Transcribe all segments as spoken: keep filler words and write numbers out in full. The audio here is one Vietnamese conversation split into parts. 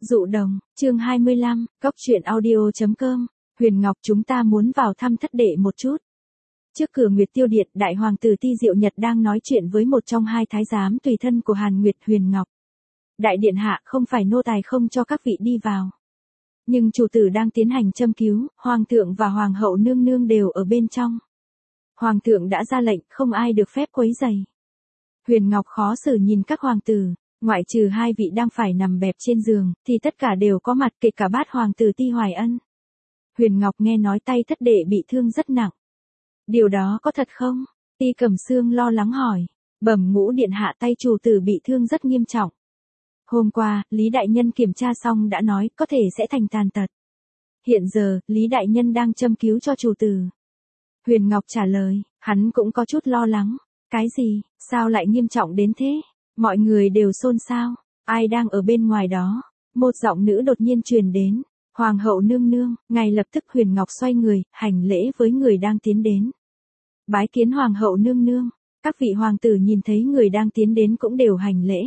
Dụ đồng, chương hai mươi lăm, cốc truyện audio.com, Huyền Ngọc chúng ta muốn vào thăm thất đệ một chút. Trước cửa Nguyệt Tiêu Điện, đại hoàng tử Ti Diệu Nhật đang nói chuyện với một trong hai thái giám tùy thân của Hàn Nguyệt, Huyền Ngọc. Đại điện hạ, không phải nô tài không cho các vị đi vào. Nhưng chủ tử đang tiến hành châm cứu, hoàng thượng và hoàng hậu nương nương đều ở bên trong. Hoàng thượng đã ra lệnh, không ai được phép quấy rầy. Huyền Ngọc khó xử nhìn các hoàng tử. Ngoại trừ hai vị đang phải nằm bẹp trên giường, thì tất cả đều có mặt, kể cả bát hoàng tử Ti Hoài Ân. Huyền Ngọc nghe nói tay thất đệ bị thương rất nặng. Điều đó có thật không? Ti Cẩm Sương lo lắng hỏi. Bẩm ngũ điện hạ, tay chủ tử bị thương rất nghiêm trọng. Hôm qua, Lý Đại Nhân kiểm tra xong đã nói có thể sẽ thành tàn tật. Hiện giờ, Lý Đại Nhân đang châm cứu cho chủ tử. Huyền Ngọc trả lời, hắn cũng có chút lo lắng. Cái gì, sao lại nghiêm trọng đến thế? Mọi người đều xôn xao, ai đang ở bên ngoài đó? Một giọng nữ đột nhiên truyền đến, hoàng hậu nương nương. Ngay lập tức Huyền Ngọc xoay người, hành lễ với người đang tiến đến. Bái kiến hoàng hậu nương nương. Các vị hoàng tử nhìn thấy người đang tiến đến cũng đều hành lễ.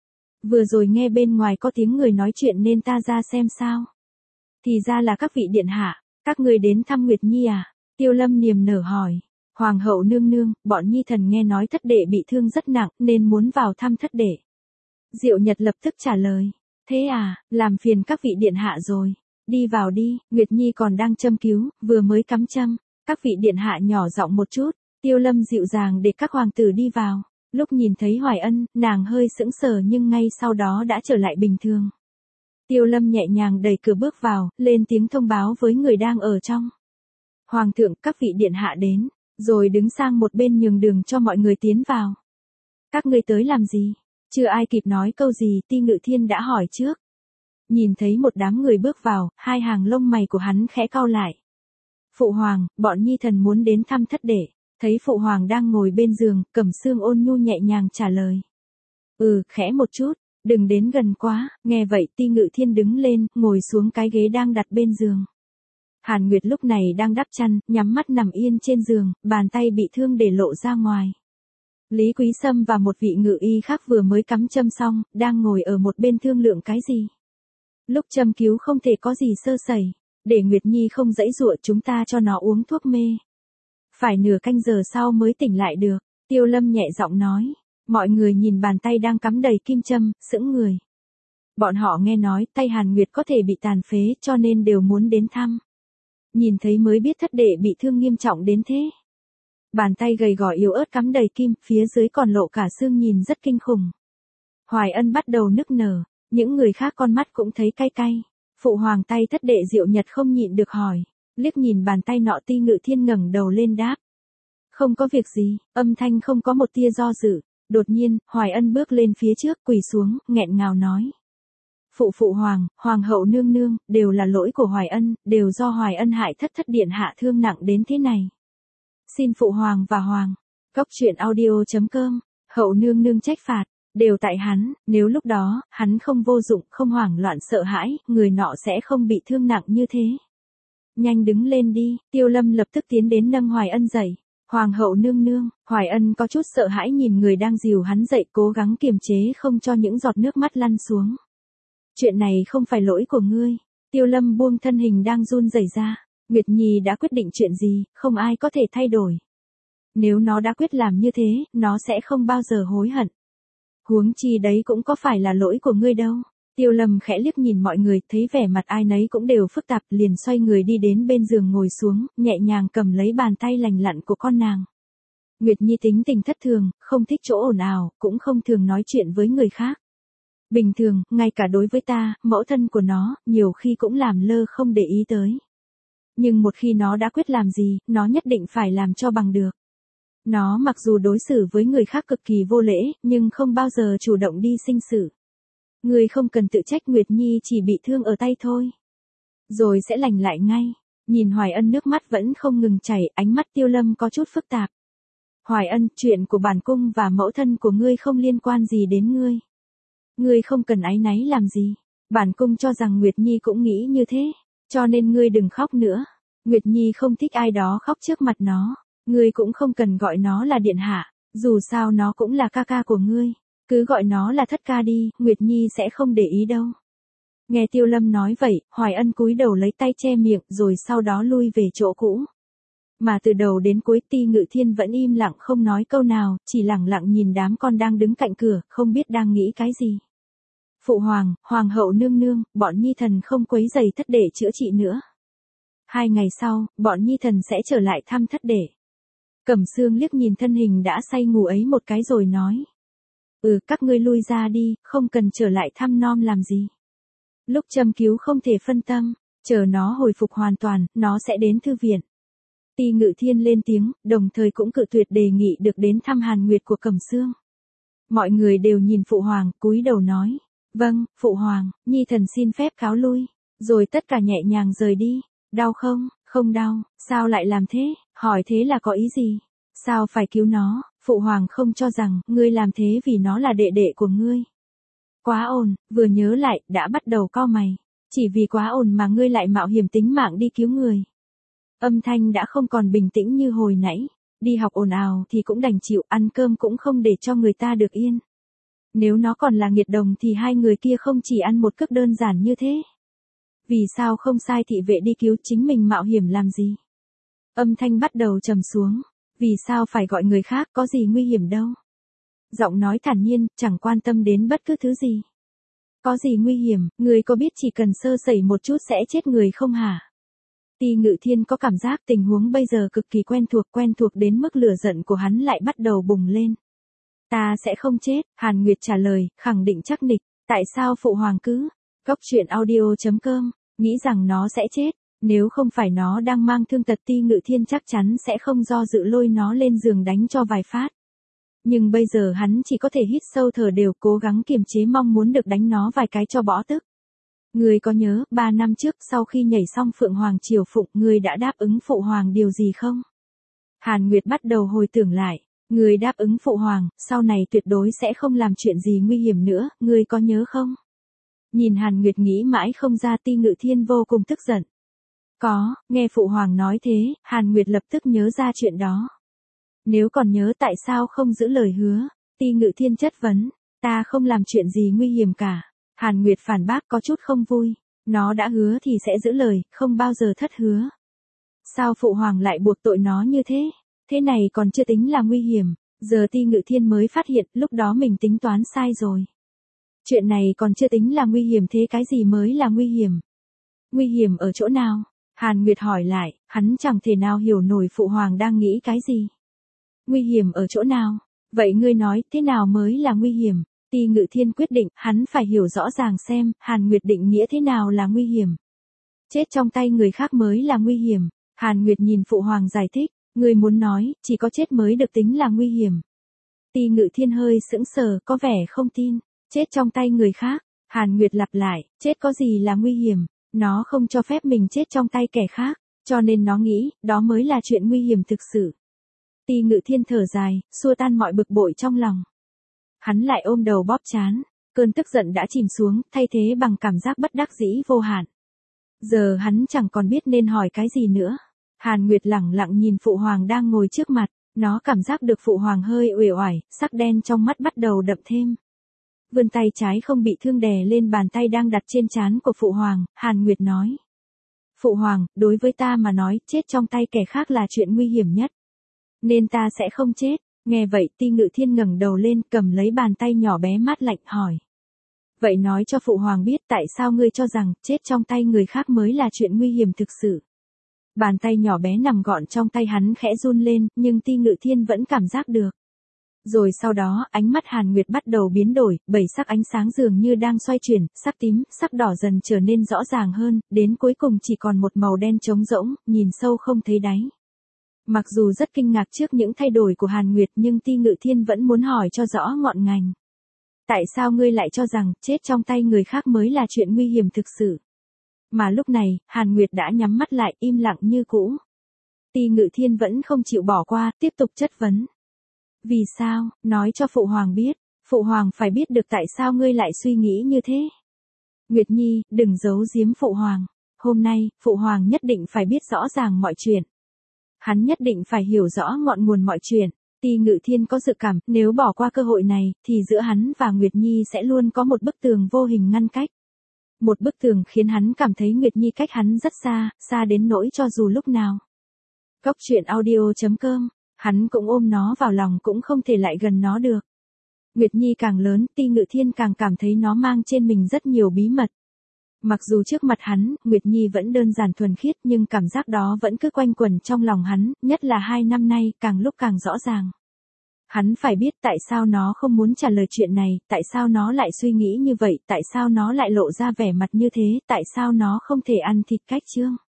Vừa rồi nghe bên ngoài có tiếng người nói chuyện nên ta ra xem sao. Thì ra là các vị điện hạ, các người đến thăm Nguyệt Nhi à? Tiêu Lâm niềm nở hỏi. Hoàng hậu nương nương, bọn nhi thần nghe nói thất đệ bị thương rất nặng nên muốn vào thăm thất đệ. Diệu Nhật lập tức trả lời. Thế à, làm phiền các vị điện hạ rồi. Đi vào đi, Nguyệt Nhi còn đang châm cứu, vừa mới cắm châm. Các vị điện hạ nhỏ giọng một chút. Tiêu Lâm dịu dàng để các hoàng tử đi vào. Lúc nhìn thấy Hoài Ân, nàng hơi sững sờ nhưng ngay sau đó đã trở lại bình thường. Tiêu Lâm nhẹ nhàng đẩy cửa bước vào, lên tiếng thông báo với người đang ở trong. Hoàng thượng, các vị điện hạ đến. Rồi đứng sang một bên nhường đường cho mọi người tiến vào. Các ngươi tới làm gì? Chưa ai kịp nói câu gì, Ti Ngự Thiên đã hỏi trước. Nhìn thấy một đám người bước vào, hai hàng lông mày của hắn khẽ cau lại. Phụ hoàng, bọn nhi thần muốn đến thăm thất đệ. Thấy phụ hoàng đang ngồi bên giường, Cẩm Sương ôn nhu nhẹ nhàng trả lời. Ừ, khẽ một chút, đừng đến gần quá. Nghe vậy Ti Ngự Thiên đứng lên, ngồi xuống cái ghế đang đặt bên giường. Hàn Nguyệt lúc này đang đắp chăn, nhắm mắt nằm yên trên giường, bàn tay bị thương để lộ ra ngoài. Lý Quý Sâm và một vị ngự y khác vừa mới cắm châm xong, đang ngồi ở một bên thương lượng cái gì. Lúc châm cứu không thể có gì sơ sẩy, để Nguyệt Nhi không giãy giụa chúng ta cho nó uống thuốc mê. Phải nửa canh giờ sau mới tỉnh lại được, Tiêu Lâm nhẹ giọng nói. Mọi người nhìn bàn tay đang cắm đầy kim châm, sững người. Bọn họ nghe nói tay Hàn Nguyệt có thể bị tàn phế cho nên đều muốn đến thăm. Nhìn thấy mới biết thất đệ bị thương nghiêm trọng đến thế. Bàn tay gầy gò yếu ớt cắm đầy kim, phía dưới còn lộ cả xương nhìn rất kinh khủng. Hoài Ân bắt đầu nức nở, những người khác con mắt cũng thấy cay cay. Phụ hoàng tay thất đệ Diệu Nhật không nhịn được hỏi, liếc nhìn bàn tay nọ Ti Ngự Thiên ngẩng đầu lên đáp. Không có việc gì, âm thanh không có một tia do dự. Đột nhiên, Hoài Ân bước lên phía trước quỳ xuống, nghẹn ngào nói. Phụ phụ hoàng, hoàng hậu nương nương, đều là lỗi của Hoài Ân, đều do Hoài Ân hại thất thất điện hạ thương nặng đến thế này. Xin phụ hoàng và hoàng, cốc truyện audio.com, hậu nương nương trách phạt, đều tại hắn, nếu lúc đó, hắn không vô dụng, không hoảng loạn sợ hãi, người nọ sẽ không bị thương nặng như thế. Nhanh đứng lên đi, Tiêu Lâm lập tức tiến đến nâng Hoài Ân dậy. Hoàng hậu nương nương, Hoài Ân có chút sợ hãi nhìn người đang dìu hắn dậy cố gắng kiềm chế không cho những giọt nước mắt lăn xuống. Chuyện này không phải lỗi của ngươi. Tiêu Lâm buông thân hình đang run rẩy ra. Nguyệt Nhi đã quyết định chuyện gì, không ai có thể thay đổi. Nếu nó đã quyết làm như thế, nó sẽ không bao giờ hối hận. Huống chi đấy cũng có phải là lỗi của ngươi đâu. Tiêu Lâm khẽ liếc nhìn mọi người, thấy vẻ mặt ai nấy cũng đều phức tạp, liền xoay người đi đến bên giường ngồi xuống, nhẹ nhàng cầm lấy bàn tay lành lặn của con nàng. Nguyệt Nhi tính tình thất thường, không thích chỗ ồn ào, cũng không thường nói chuyện với người khác. Bình thường, ngay cả đối với ta, mẫu thân của nó, nhiều khi cũng làm lơ không để ý tới. Nhưng một khi nó đã quyết làm gì, nó nhất định phải làm cho bằng được. Nó mặc dù đối xử với người khác cực kỳ vô lễ, nhưng không bao giờ chủ động đi sinh sự. Người không cần tự trách, Nguyệt Nhi chỉ bị thương ở tay thôi. Rồi sẽ lành lại ngay. Nhìn Hoài Ân nước mắt vẫn không ngừng chảy, ánh mắt Tiêu Lâm có chút phức tạp. Hoài Ân, chuyện của bản cung và mẫu thân của ngươi không liên quan gì đến ngươi. Ngươi không cần áy náy làm gì. Bản cung cho rằng Nguyệt Nhi cũng nghĩ như thế. Cho nên ngươi đừng khóc nữa. Nguyệt Nhi không thích ai đó khóc trước mặt nó. Ngươi cũng không cần gọi nó là điện hạ. Dù sao nó cũng là ca ca của ngươi. Cứ gọi nó là thất ca đi, Nguyệt Nhi sẽ không để ý đâu. Nghe Tiêu Lâm nói vậy, Hoài Ân cúi đầu lấy tay che miệng rồi sau đó lui về chỗ cũ. Mà từ đầu đến cuối Ti Ngự Thiên vẫn im lặng không nói câu nào, chỉ lặng lặng nhìn đám con đang đứng cạnh cửa, không biết đang nghĩ cái gì. Phụ hoàng, hoàng hậu nương nương, bọn nhi thần không quấy rầy thất đệ chữa trị nữa. Hai ngày sau, bọn nhi thần sẽ trở lại thăm thất đệ. Cẩm Sương liếc nhìn thân hình đã say ngủ ấy một cái rồi nói. Ừ, các ngươi lui ra đi, không cần trở lại thăm nom làm gì. Lúc châm cứu không thể phân tâm, chờ nó hồi phục hoàn toàn, nó sẽ đến thư viện. Ti Ngự Thiên lên tiếng, đồng thời cũng cự tuyệt đề nghị được đến thăm Hàn Nguyệt của Cẩm Sương. Mọi người đều nhìn phụ hoàng, cúi đầu nói. Vâng, phụ hoàng, nhi thần xin phép cáo lui. Rồi tất cả nhẹ nhàng rời đi. Đau không? Không đau. Sao lại làm thế? Hỏi thế là có ý gì? Sao phải cứu nó? Phụ hoàng không cho rằng, ngươi làm thế vì nó là đệ đệ của ngươi. Quá ồn, vừa nhớ lại, đã bắt đầu cau mày. Chỉ vì quá ồn mà ngươi lại mạo hiểm tính mạng đi cứu người. Âm thanh đã không còn bình tĩnh như hồi nãy. Đi học ồn ào thì cũng đành chịu, ăn cơm cũng không để cho người ta được yên. Nếu nó còn là nghiệt đồng thì hai người kia không chỉ ăn một cước đơn giản như thế. Vì sao không sai thị vệ đi cứu chính mình mạo hiểm làm gì? Âm thanh bắt đầu trầm xuống. Vì sao phải gọi người khác, có gì nguy hiểm đâu? Giọng nói thản nhiên, chẳng quan tâm đến bất cứ thứ gì. Có gì nguy hiểm, người có biết chỉ cần sơ sẩy một chút sẽ chết người không hả? Ti Ngự Thiên có cảm giác tình huống bây giờ cực kỳ quen thuộc, quen thuộc đến mức lửa giận của hắn lại bắt đầu bùng lên. Ta sẽ không chết, Hàn Nguyệt trả lời, khẳng định chắc nịch. Tại sao phụ hoàng cứ? Góc truyện audio chấm com, nghĩ rằng nó sẽ chết. Nếu không phải nó đang mang thương tật Ti Ngự Thiên chắc chắn sẽ không do dự lôi nó lên giường đánh cho vài phát. Nhưng bây giờ hắn chỉ có thể hít sâu thở đều, cố gắng kiềm chế mong muốn được đánh nó vài cái cho bỏ tức. Người có nhớ, ba năm trước sau khi nhảy xong Phượng Hoàng Triều Phụng, người đã đáp ứng phụ hoàng điều gì không? Hàn Nguyệt bắt đầu hồi tưởng lại. Người đáp ứng phụ hoàng, sau này tuyệt đối sẽ không làm chuyện gì nguy hiểm nữa, người có nhớ không? Nhìn Hàn Nguyệt nghĩ mãi không ra, Ti Ngự Thiên vô cùng tức giận. Có, nghe phụ hoàng nói thế, Hàn Nguyệt lập tức nhớ ra chuyện đó. Nếu còn nhớ tại sao không giữ lời hứa? Ti Ngự Thiên chất vấn. Ta không làm chuyện gì nguy hiểm cả. Hàn Nguyệt phản bác có chút không vui. Nó đã hứa thì sẽ giữ lời, không bao giờ thất hứa. Sao phụ hoàng lại buộc tội nó như thế? Thế này còn chưa tính là nguy hiểm. Giờ Ti Ngự Thiên mới phát hiện lúc đó mình tính toán sai rồi. Chuyện này còn chưa tính là nguy hiểm, thế cái gì mới là nguy hiểm? Nguy hiểm ở chỗ nào? Hàn Nguyệt hỏi lại, hắn chẳng thể nào hiểu nổi phụ hoàng đang nghĩ cái gì. Nguy hiểm ở chỗ nào? Vậy ngươi nói thế nào mới là nguy hiểm? Ti Ngự Thiên quyết định, hắn phải hiểu rõ ràng xem, Hàn Nguyệt định nghĩa thế nào là nguy hiểm. Chết trong tay người khác mới là nguy hiểm. Hàn Nguyệt nhìn phụ hoàng giải thích, ngươi muốn nói, chỉ có chết mới được tính là nguy hiểm. Ti Ngự Thiên hơi sững sờ, có vẻ không tin. Chết trong tay người khác. Hàn Nguyệt lặp lại, chết có gì là nguy hiểm? Nó không cho phép mình chết trong tay kẻ khác, cho nên nó nghĩ, đó mới là chuyện nguy hiểm thực sự. Ti Ngự Thiên thở dài, xua tan mọi bực bội trong lòng. Hắn lại ôm đầu bóp trán, cơn tức giận đã chìm xuống, thay thế bằng cảm giác bất đắc dĩ vô hạn. Giờ hắn chẳng còn biết nên hỏi cái gì nữa. Hàn Nguyệt lẳng lặng nhìn phụ hoàng đang ngồi trước mặt, nó cảm giác được phụ hoàng hơi uể oải, sắc đen trong mắt bắt đầu đậm thêm. Vươn tay trái không bị thương đè lên bàn tay đang đặt trên trán của phụ hoàng, Hàn Nguyệt nói. Phụ hoàng, đối với ta mà nói, chết trong tay kẻ khác là chuyện nguy hiểm nhất. Nên ta sẽ không chết. Nghe vậy Ti Ngự Thiên ngẩng đầu lên, cầm lấy bàn tay nhỏ bé mát lạnh hỏi. Vậy nói cho phụ hoàng biết tại sao ngươi cho rằng chết trong tay người khác mới là chuyện nguy hiểm thực sự. Bàn tay nhỏ bé nằm gọn trong tay hắn khẽ run lên, nhưng Ti Ngự Thiên vẫn cảm giác được. Rồi sau đó, ánh mắt Hàn Nguyệt bắt đầu biến đổi, bảy sắc ánh sáng dường như đang xoay chuyển, sắc tím, sắc đỏ dần trở nên rõ ràng hơn, đến cuối cùng chỉ còn một màu đen trống rỗng, nhìn sâu không thấy đáy. Mặc dù rất kinh ngạc trước những thay đổi của Hàn Nguyệt nhưng Ti Ngự Thiên vẫn muốn hỏi cho rõ ngọn ngành. Tại sao ngươi lại cho rằng chết trong tay người khác mới là chuyện nguy hiểm thực sự? Mà lúc này, Hàn Nguyệt đã nhắm mắt lại im lặng như cũ. Ti Ngự Thiên vẫn không chịu bỏ qua, tiếp tục chất vấn. Vì sao, nói cho phụ hoàng biết, phụ hoàng phải biết được tại sao ngươi lại suy nghĩ như thế. Nguyệt Nhi, đừng giấu giếm phụ hoàng. Hôm nay, phụ hoàng nhất định phải biết rõ ràng mọi chuyện. Hắn nhất định phải hiểu rõ ngọn nguồn mọi chuyện. Ti Ngự Thiên có dự cảm, nếu bỏ qua cơ hội này, thì giữa hắn và Nguyệt Nhi sẽ luôn có một bức tường vô hình ngăn cách. Một bức tường khiến hắn cảm thấy Nguyệt Nhi cách hắn rất xa, xa đến nỗi cho dù lúc nào. Cốc truyện audio chấm com, hắn cũng ôm nó vào lòng cũng không thể lại gần nó được. Nguyệt Nhi càng lớn, Ti Ngự Thiên càng cảm thấy nó mang trên mình rất nhiều bí mật. Mặc dù trước mặt hắn, Nguyệt Nhi vẫn đơn giản thuần khiết nhưng cảm giác đó vẫn cứ quanh quẩn trong lòng hắn, nhất là hai năm nay, càng lúc càng rõ ràng. Hắn phải biết tại sao nó không muốn trả lời chuyện này, tại sao nó lại suy nghĩ như vậy, tại sao nó lại lộ ra vẻ mặt như thế, tại sao nó không thể ăn thịt cách Trương.